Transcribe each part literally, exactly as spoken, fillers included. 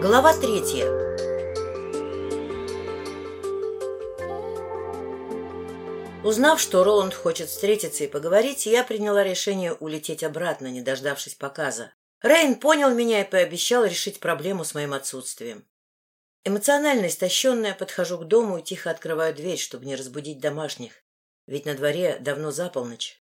Глава третья. Узнав, что Роланд хочет встретиться и поговорить, я приняла решение улететь обратно, не дождавшись показа. Рейн понял меня и пообещал решить проблему с моим отсутствием. Эмоционально истощенная, подхожу к дому и тихо открываю дверь, чтобы не разбудить домашних, ведь на дворе давно за полночь.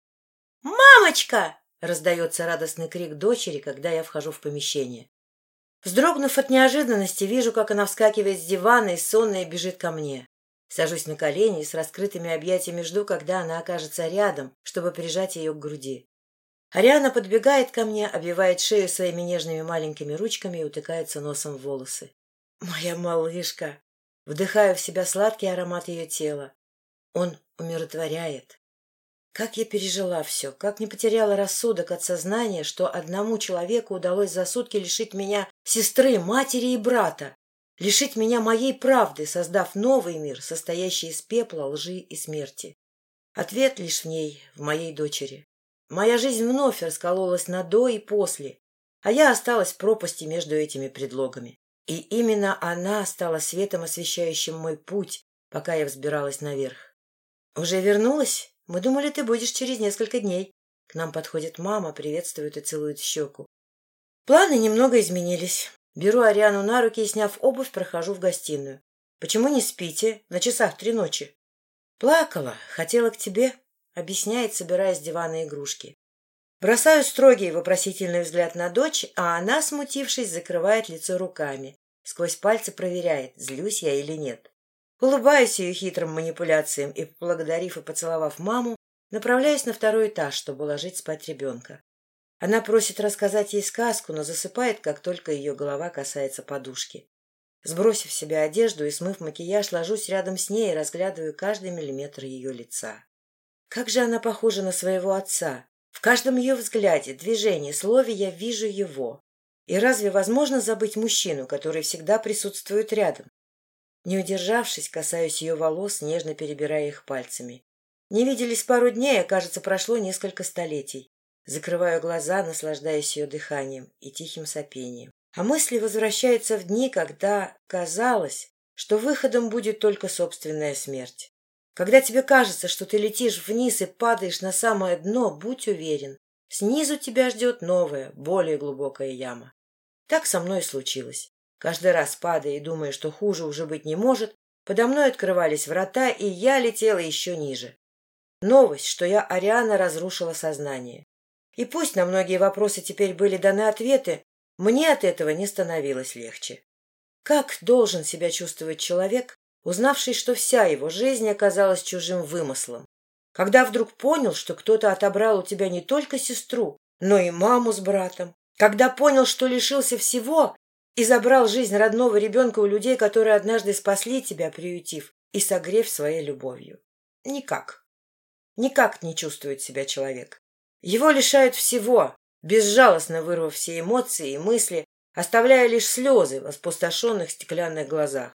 «Мамочка!» — раздается радостный крик дочери, когда я вхожу в помещение. Вздрогнув от неожиданности, вижу, как она вскакивает с дивана и сонная бежит ко мне. Сажусь на колени и с раскрытыми объятиями жду, когда она окажется рядом, чтобы прижать ее к груди. Ариана подбегает ко мне, обвивает шею своими нежными маленькими ручками и утыкается носом в волосы. «Моя малышка!» Вдыхаю в себя сладкий аромат ее тела. Он умиротворяет. Как я пережила все, как не потеряла рассудок от сознания, что одному человеку удалось за сутки лишить меня сестры, матери и брата, лишить меня моей правды, создав новый мир, состоящий из пепла, лжи и смерти. Ответ лишь в ней, в моей дочери. Моя жизнь вновь раскололась на до и после, а я осталась в пропасти между этими предлогами. И именно она стала светом, освещающим мой путь, пока я взбиралась наверх. «Уже вернулась? Мы думали, ты будешь через несколько дней». К нам подходит мама, приветствует и целует в щеку. Планы немного изменились. Беру Ариану на руки и, сняв обувь, прохожу в гостиную. «Почему не спите? На часах три ночи». «Плакала. Хотела к тебе», — объясняет, собирая с дивана игрушки. Бросаю строгий вопросительный взгляд на дочь, а она, смутившись, закрывает лицо руками. Сквозь пальцы проверяет, злюсь я или нет. Улыбаюсь ее хитрым манипуляциям и, поблагодарив и поцеловав маму, направляюсь на второй этаж, чтобы уложить спать ребенка. Она просит рассказать ей сказку, но засыпает, как только ее голова касается подушки. Сбросив с себя одежду и смыв макияж, ложусь рядом с ней и разглядываю каждый миллиметр ее лица. Как же она похожа на своего отца! В каждом ее взгляде, движении, слове я вижу его. И разве возможно забыть мужчину, который всегда присутствует рядом? Не удержавшись, касаюсь ее волос, нежно перебирая их пальцами. Не виделись пару дней, а, кажется, прошло несколько столетий. Закрываю глаза, наслаждаясь ее дыханием и тихим сопением. А мысли возвращаются в дни, когда казалось, что выходом будет только собственная смерть. Когда тебе кажется, что ты летишь вниз и падаешь на самое дно, будь уверен, снизу тебя ждет новая, более глубокая яма. Так со мной и случилось. Каждый раз, падая и думая, что хуже уже быть не может, подо мной открывались врата, и я летела еще ниже. Новость, что я Ариана, разрушила сознание. И пусть на многие вопросы теперь были даны ответы, мне от этого не становилось легче. Как должен себя чувствовать человек, узнавший, что вся его жизнь оказалась чужим вымыслом? Когда вдруг понял, что кто-то отобрал у тебя не только сестру, но и маму с братом? Когда понял, что лишился всего и забрал жизнь родного ребенка у людей, которые однажды спасли тебя, приютив и согрев своей любовью? Никак. Никак не чувствует себя человек. Его лишают всего, безжалостно вырвав все эмоции и мысли, оставляя лишь слезы в опустошенных стеклянных глазах.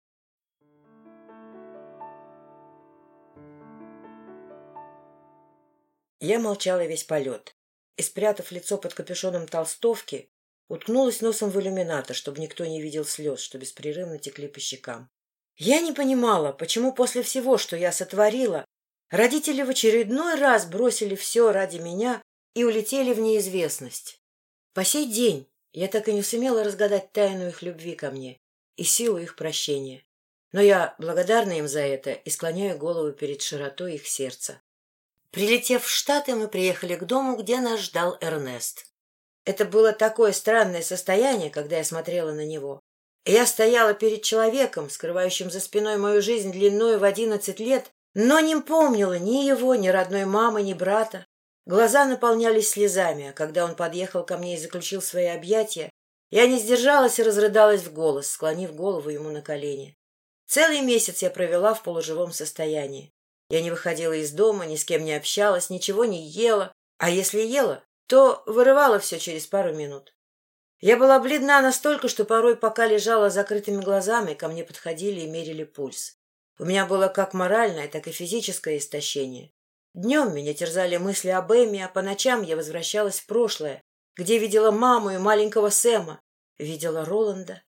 Я молчала весь полет и, спрятав лицо под капюшоном толстовки, уткнулась носом в иллюминатор, чтобы никто не видел слез, что беспрерывно текли по щекам. Я не понимала, почему после всего, что я сотворила, родители в очередной раз бросили все ради меня и улетели в неизвестность. По сей день я так и не сумела разгадать тайну их любви ко мне и силу их прощения. Но я благодарна им за это и склоняю голову перед широтой их сердца. Прилетев в Штаты, мы приехали к дому, где нас ждал Эрнест. Это было такое странное состояние, когда я смотрела на него. И я стояла перед человеком, скрывающим за спиной мою жизнь длиною в одиннадцать лет, но не помнила ни его, ни родной мамы, ни брата. Глаза наполнялись слезами, а когда он подъехал ко мне и заключил свои объятия, я не сдержалась и разрыдалась в голос, склонив голову ему на колени. Целый месяц я провела в полуживом состоянии. Я не выходила из дома, ни с кем не общалась, ничего не ела, а если ела, то вырывала все через пару минут. Я была бледна настолько, что порой, пока лежала с закрытыми глазами, ко мне подходили и мерили пульс. У меня было как моральное, так и физическое истощение. Днем меня терзали мысли об Эмме, а по ночам я возвращалась в прошлое, где видела маму и маленького Сэма, видела Роланда.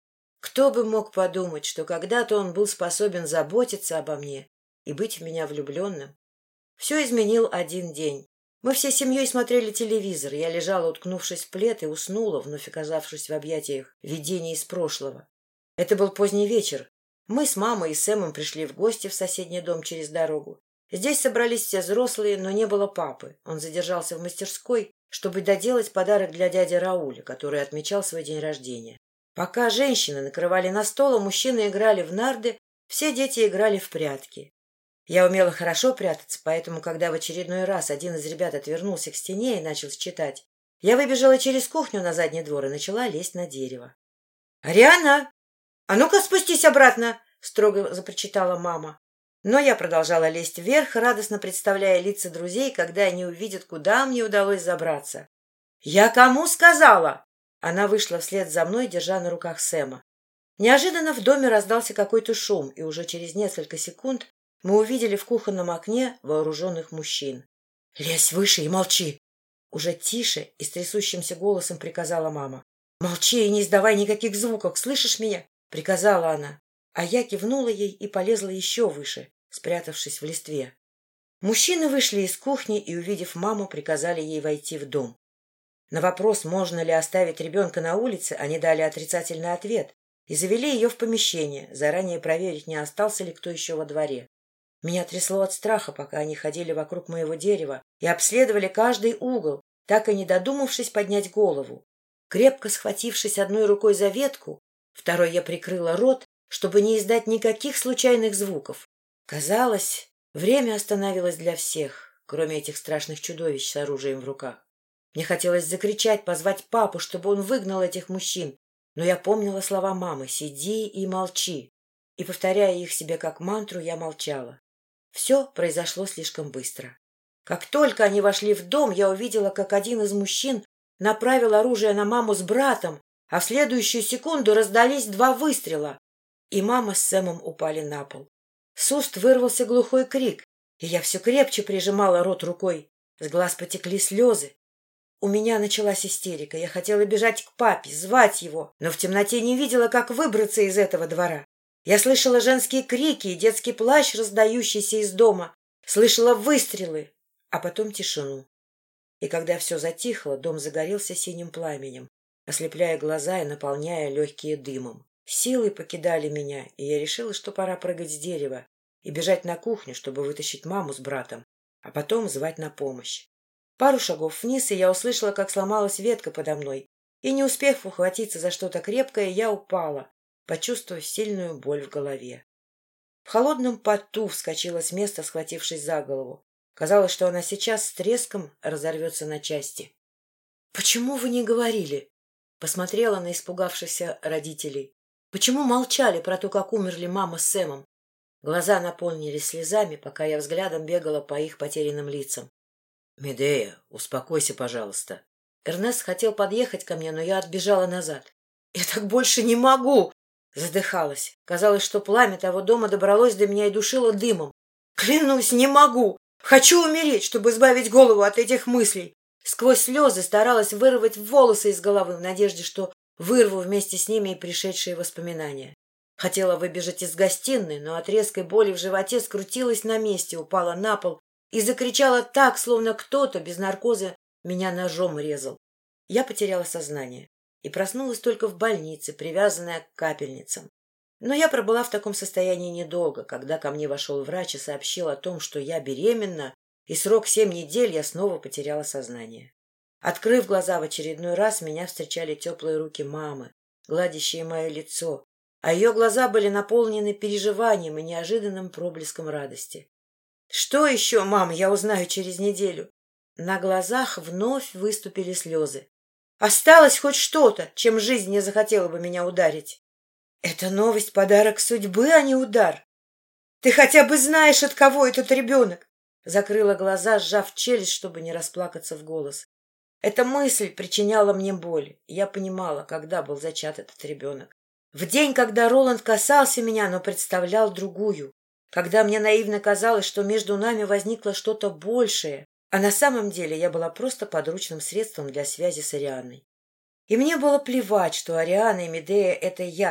Кто бы мог подумать, что когда-то он был способен заботиться обо мне и быть в меня влюбленным? Все изменил один день. Мы всей семьей смотрели телевизор, я лежала, уткнувшись в плед, и уснула, вновь оказавшись в объятиях видений из прошлого. Это был поздний вечер. Мы с мамой и Сэмом пришли в гости в соседний дом через дорогу. Здесь собрались все взрослые, но не было папы. Он задержался в мастерской, чтобы доделать подарок для дяди Рауля, который отмечал свой день рождения. Пока женщины накрывали на стол, а мужчины играли в нарды, все дети играли в прятки. Я умела хорошо прятаться, поэтому, когда в очередной раз один из ребят отвернулся к стене и начал считать, я выбежала через кухню на задний двор и начала лезть на дерево. — Ариана, а ну-ка спустись обратно! — строго запричитала мама. Но я продолжала лезть вверх, радостно представляя лица друзей, когда они увидят, куда мне удалось забраться. — Я кому сказала? Она вышла вслед за мной, держа на руках Сэма. Неожиданно в доме раздался какой-то шум, и уже через несколько секунд мы увидели в кухонном окне вооруженных мужчин. — Лезь выше и молчи! — уже тише и с трясущимся голосом приказала мама. — Молчи и не издавай никаких звуков, слышишь меня? — приказала она. А я кивнула ей и полезла еще выше, спрятавшись в листве. Мужчины вышли из кухни и, увидев маму, приказали ей войти в дом. На вопрос, можно ли оставить ребенка на улице, они дали отрицательный ответ и завели ее в помещение, заранее проверить, не остался ли кто еще во дворе. Меня трясло от страха, пока они ходили вокруг моего дерева и обследовали каждый угол, так и не додумавшись поднять голову. Крепко схватившись одной рукой за ветку, второй я прикрыла рот, чтобы не издать никаких случайных звуков. Казалось, время остановилось для всех, кроме этих страшных чудовищ с оружием в руках. Мне хотелось закричать, позвать папу, чтобы он выгнал этих мужчин, но я помнила слова мамы «сиди и молчи», и, повторяя их себе как мантру, я молчала. Все произошло слишком быстро. Как только они вошли в дом, я увидела, как один из мужчин направил оружие на маму с братом, а в следующую секунду раздались два выстрела, и мама с Сэмом упали на пол. С уст вырвался глухой крик, и я все крепче прижимала рот рукой. С глаз потекли слезы. У меня началась истерика. Я хотела бежать к папе, звать его, но в темноте не видела, как выбраться из этого двора. Я слышала женские крики и детский плач, раздающийся из дома. Слышала выстрелы, а потом тишину. И когда все затихло, дом загорелся синим пламенем, ослепляя глаза и наполняя легкие дымом. Силы покидали меня, и я решила, что пора прыгать с дерева и бежать на кухню, чтобы вытащить маму с братом, а потом звать на помощь. Пару шагов вниз, и я услышала, как сломалась ветка подо мной, и, не успев ухватиться за что-то крепкое, я упала, почувствовав сильную боль в голове. В холодном поту вскочила с места, схватившись за голову. Казалось, что она сейчас с треском разорвется на части. — Почему вы не говорили? — посмотрела на испугавшихся родителей. — Почему молчали про то, как умерли мама с Сэмом? Глаза наполнились слезами, пока я взглядом бегала по их потерянным лицам. — Медея, успокойся, пожалуйста. Эрнест хотел подъехать ко мне, но я отбежала назад. — Я так больше не могу! — задыхалась. Казалось, что пламя того дома добралось до меня и душило дымом. — Клянусь, не могу! Хочу умереть, чтобы избавить голову от этих мыслей. Сквозь слезы старалась вырвать волосы из головы в надежде, что вырву вместе с ними и пришедшие воспоминания. Хотела выбежать из гостиной, но от резкой боли в животе скрутилась на месте, упала на пол и закричала так, словно кто-то без наркоза меня ножом резал. Я потеряла сознание и проснулась только в больнице, привязанная к капельницам. Но я пробыла в таком состоянии недолго, когда ко мне вошел врач и сообщил о том, что я беременна, и срок семь недель я снова потеряла сознание. Открыв глаза в очередной раз, меня встречали теплые руки мамы, гладящие мое лицо, а ее глаза были наполнены переживанием и неожиданным проблеском радости. — Что еще, мам, я узнаю через неделю? На глазах вновь выступили слезы. Осталось хоть что-то, чем жизнь не захотела бы меня ударить. Это новость — подарок судьбы, а не удар. Ты хотя бы знаешь, от кого этот ребенок? Закрыла глаза, сжав челюсть, чтобы не расплакаться в голос. Эта мысль причиняла мне боль. Я понимала, когда был зачат этот ребенок. В день, когда Роланд касался меня, но представлял другую. Когда мне наивно казалось, что между нами возникло что-то большее, а на самом деле я была просто подручным средством для связи с Арианой. И мне было плевать, что Ариана и Медея — это я.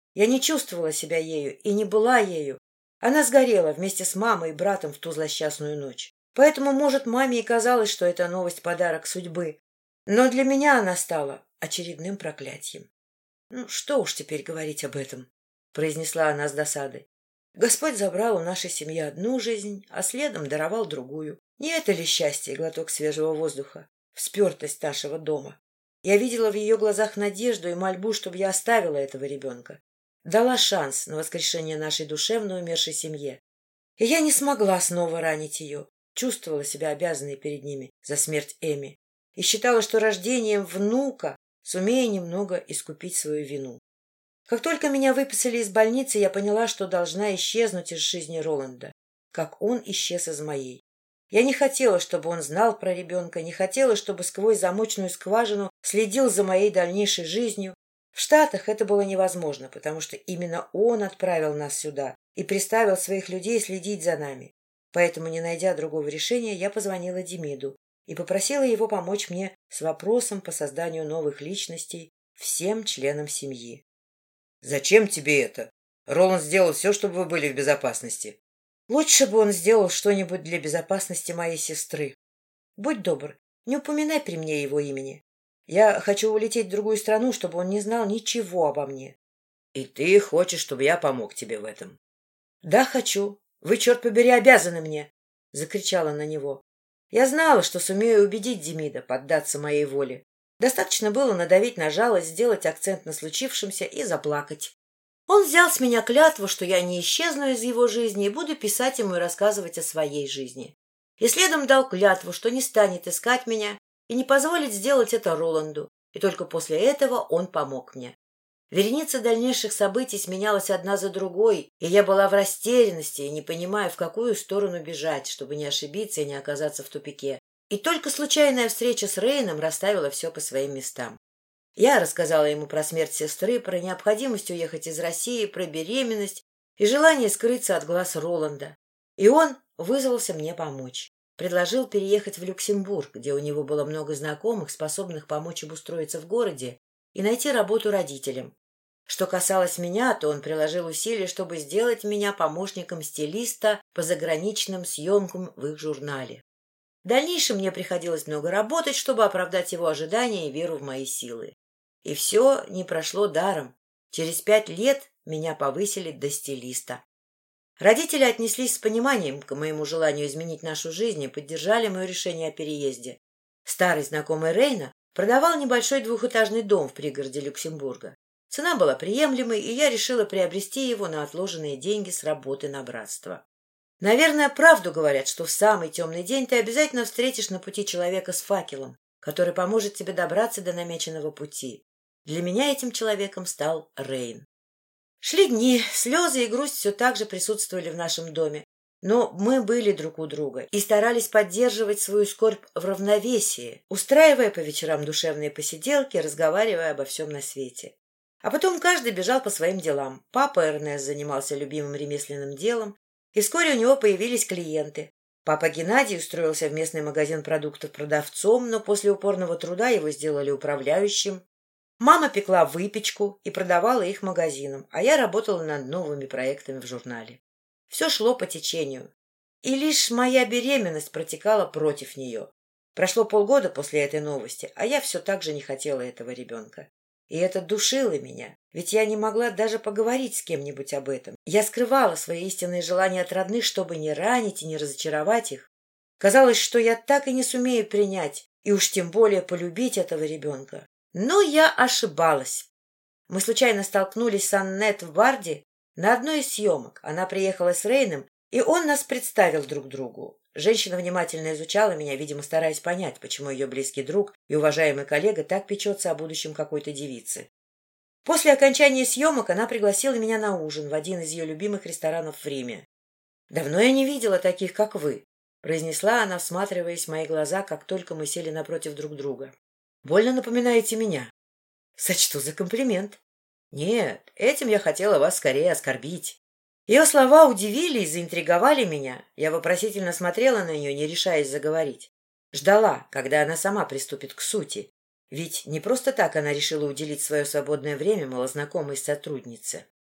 Я не чувствовала себя ею и не была ею. Она сгорела вместе с мамой и братом в ту злосчастную ночь. Поэтому, может, маме и казалось, что эта новость — подарок судьбы. Но для меня она стала очередным проклятием. — Ну, что уж теперь говорить об этом, — произнесла она с досадой. Господь забрал у нашей семьи одну жизнь, а следом даровал другую. Не это ли счастье, глоток свежего воздуха, вспертость нашего дома? Я видела в ее глазах надежду и мольбу, чтобы я оставила этого ребенка. Дала шанс на воскрешение нашей душевно умершей семье. И я не смогла снова ранить ее. Чувствовала себя обязанной перед ними за смерть Эми. И считала, что рождением внука сумею немного искупить свою вину. Как только меня выписали из больницы, я поняла, что должна исчезнуть из жизни Роланда, как он исчез из моей. Я не хотела, чтобы он знал про ребенка, не хотела, чтобы сквозь замочную скважину следил за моей дальнейшей жизнью. В Штатах это было невозможно, потому что именно он отправил нас сюда и приставил своих людей следить за нами. Поэтому, не найдя другого решения, я позвонила Демиду и попросила его помочь мне с вопросом по созданию новых личностей всем членам семьи. — Зачем тебе это? Роланд сделал все, чтобы вы были в безопасности. — Лучше бы он сделал что-нибудь для безопасности моей сестры. Будь добр, не упоминай при мне его имени. Я хочу улететь в другую страну, чтобы он не знал ничего обо мне. — И ты хочешь, чтобы я помог тебе в этом? — Да, хочу. Вы, черт побери, обязаны мне! — закричала на него. Я знала, что сумею убедить Демида поддаться моей воле. Достаточно было надавить на жалость, сделать акцент на случившемся и заплакать. Он взял с меня клятву, что я не исчезну из его жизни и буду писать ему и рассказывать о своей жизни. И следом дал клятву, что не станет искать меня и не позволит сделать это Роланду. И только после этого он помог мне. Вереница дальнейших событий сменялась одна за другой, и я была в растерянности и не понимая, в какую сторону бежать, чтобы не ошибиться и не оказаться в тупике. И только случайная встреча с Рейном расставила все по своим местам. Я рассказала ему про смерть сестры, про необходимость уехать из России, про беременность и желание скрыться от глаз Роланда. И он вызвался мне помочь. Предложил переехать в Люксембург, где у него было много знакомых, способных помочь обустроиться в городе и найти работу родителям. Что касалось меня, то он приложил усилия, чтобы сделать меня помощником стилиста по заграничным съемкам в их журнале. В дальнейшем мне приходилось много работать, чтобы оправдать его ожидания и веру в мои силы. И все не прошло даром. Через пять лет меня повысили до стилиста. Родители отнеслись с пониманием к моему желанию изменить нашу жизнь и поддержали мое решение о переезде. Старый знакомый Рейна продавал небольшой двухэтажный дом в пригороде Люксембурга. Цена была приемлемой, и я решила приобрести его на отложенные деньги с работы на братство. Наверное, правду говорят, что в самый темный день ты обязательно встретишь на пути человека с факелом, который поможет тебе добраться до намеченного пути. Для меня этим человеком стал Рейн. Шли дни, слезы и грусть все так же присутствовали в нашем доме, но мы были друг у друга и старались поддерживать свою скорбь в равновесии, устраивая по вечерам душевные посиделки, разговаривая обо всем на свете. А потом каждый бежал по своим делам. Папа Эрнест занимался любимым ремесленным делом, и вскоре у него появились клиенты. Папа Геннадий устроился в местный магазин продуктов продавцом, но после упорного труда его сделали управляющим. Мама пекла выпечку и продавала их магазинам, а я работала над новыми проектами в журнале. Все шло по течению. И лишь моя беременность протекала против нее. Прошло полгода после этой новости, а я все так же не хотела этого ребенка. И это душило меня, ведь я не могла даже поговорить с кем-нибудь об этом. Я скрывала свои истинные желания от родных, чтобы не ранить и не разочаровать их. Казалось, что я так и не сумею принять, и уж тем более полюбить этого ребенка. Но я ошибалась. Мы случайно столкнулись с Аннет в Барде на одной из съемок. Она приехала с Рейном, и он нас представил друг другу. Женщина внимательно изучала меня, видимо, стараясь понять, почему ее близкий друг и уважаемый коллега так печется о будущем какой-то девицы. После окончания съемок она пригласила меня на ужин в один из ее любимых ресторанов в Риме. «Давно я не видела таких, как вы», — произнесла она, всматриваясь в мои глаза, как только мы сели напротив друг друга. «Больно напоминаете меня». «Сочту за комплимент». «Нет, этим я хотела вас скорее оскорбить». Ее слова удивили и заинтриговали меня. Я вопросительно смотрела на нее, не решаясь заговорить. Ждала, когда она сама приступит к сути. Ведь не просто так она решила уделить свое свободное время малознакомой сотруднице.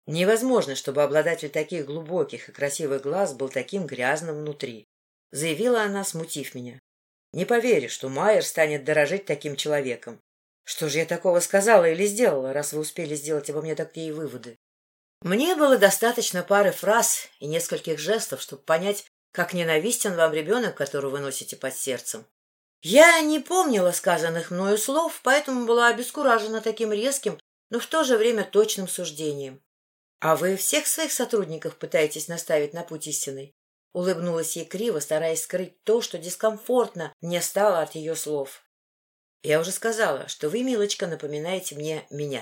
Невозможно, чтобы обладатель таких глубоких и красивых глаз был таким грязным внутри, заявила она, смутив меня. Не поверю, что Майер станет дорожить таким человеком. Что же я такого сказала или сделала, раз вы успели сделать обо мне такие выводы? Мне было достаточно пары фраз и нескольких жестов, чтобы понять, как ненавистен вам ребенок, которого вы носите под сердцем. Я не помнила сказанных мною слов, поэтому была обескуражена таким резким, но в то же время точным суждением. — А вы всех своих сотрудников пытаетесь наставить на путь истинный? Улыбнулась ей криво, стараясь скрыть то, что дискомфортно мне стало от ее слов. — Я уже сказала, что вы, милочка, напоминаете мне меня.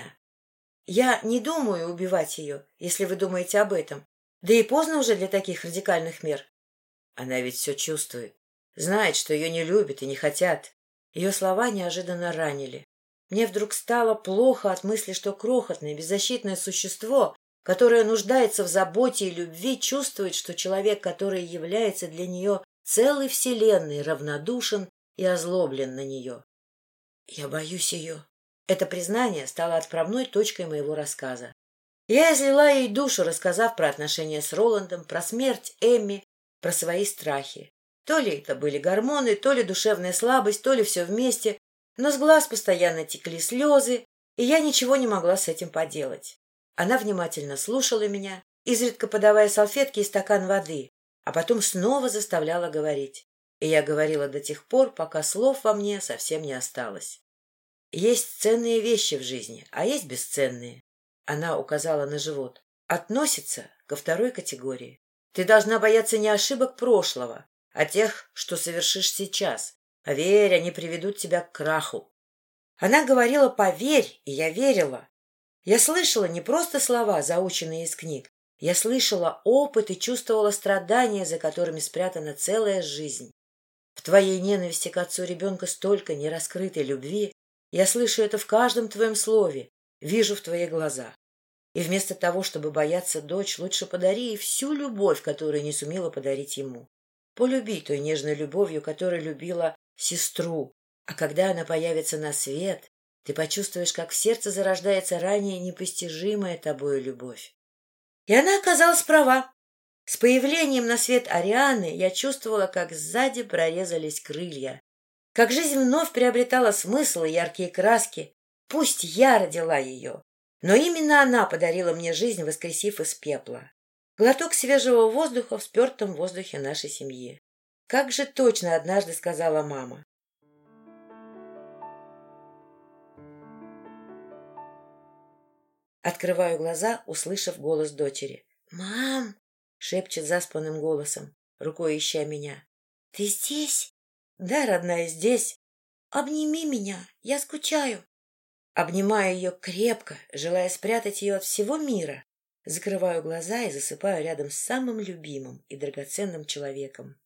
Я не думаю убивать ее, если вы думаете об этом. Да и поздно уже для таких радикальных мер. Она ведь все чувствует. Знает, что ее не любят и не хотят. Ее слова неожиданно ранили. Мне вдруг стало плохо от мысли, что крохотное, беззащитное существо, которое нуждается в заботе и любви, чувствует, что человек, который является для нее целой вселенной, равнодушен и озлоблен на нее. Я боюсь ее. Это признание стало отправной точкой моего рассказа. Я излила ей душу, рассказав про отношения с Роландом, про смерть Эмми, про свои страхи. То ли это были гормоны, то ли душевная слабость, то ли все вместе, но с глаз постоянно текли слезы, и я ничего не могла с этим поделать. Она внимательно слушала меня, изредка подавая салфетки и стакан воды, а потом снова заставляла говорить. И я говорила до тех пор, пока слов во мне совсем не осталось. Есть ценные вещи в жизни, а есть бесценные. Она указала на живот. Относится ко второй категории. Ты должна бояться не ошибок прошлого, а тех, что совершишь сейчас. Поверь, они приведут тебя к краху. Она говорила «поверь», и я верила. Я слышала не просто слова, заученные из книг. Я слышала опыт и чувствовала страдания, за которыми спрятана целая жизнь. В твоей ненависти к отцу ребенка столько нераскрытой любви. Я слышу это в каждом твоем слове, вижу в твоих глазах. И вместо того, чтобы бояться дочь, лучше подари ей всю любовь, которую не сумела подарить ему. Полюби той нежной любовью, которой любила сестру. А когда она появится на свет, ты почувствуешь, как в сердце зарождается ранее непостижимая тобою любовь. И она оказалась права. С появлением на свет Арианы я чувствовала, как сзади прорезались крылья, как жизнь вновь приобретала смысл и яркие краски. Пусть я родила ее, но именно она подарила мне жизнь, воскресив из пепла. Глоток свежего воздуха в спертом воздухе нашей семьи. Как же точно однажды сказала мама. Открываю глаза, услышав голос дочери. «Мам!» — шепчет заспанным голосом, рукой ища меня. «Ты здесь?» «Да, родная, здесь. Обними меня, я скучаю». Обнимаю ее крепко, желая спрятать ее от всего мира. Закрываю глаза и засыпаю рядом с самым любимым и драгоценным человеком.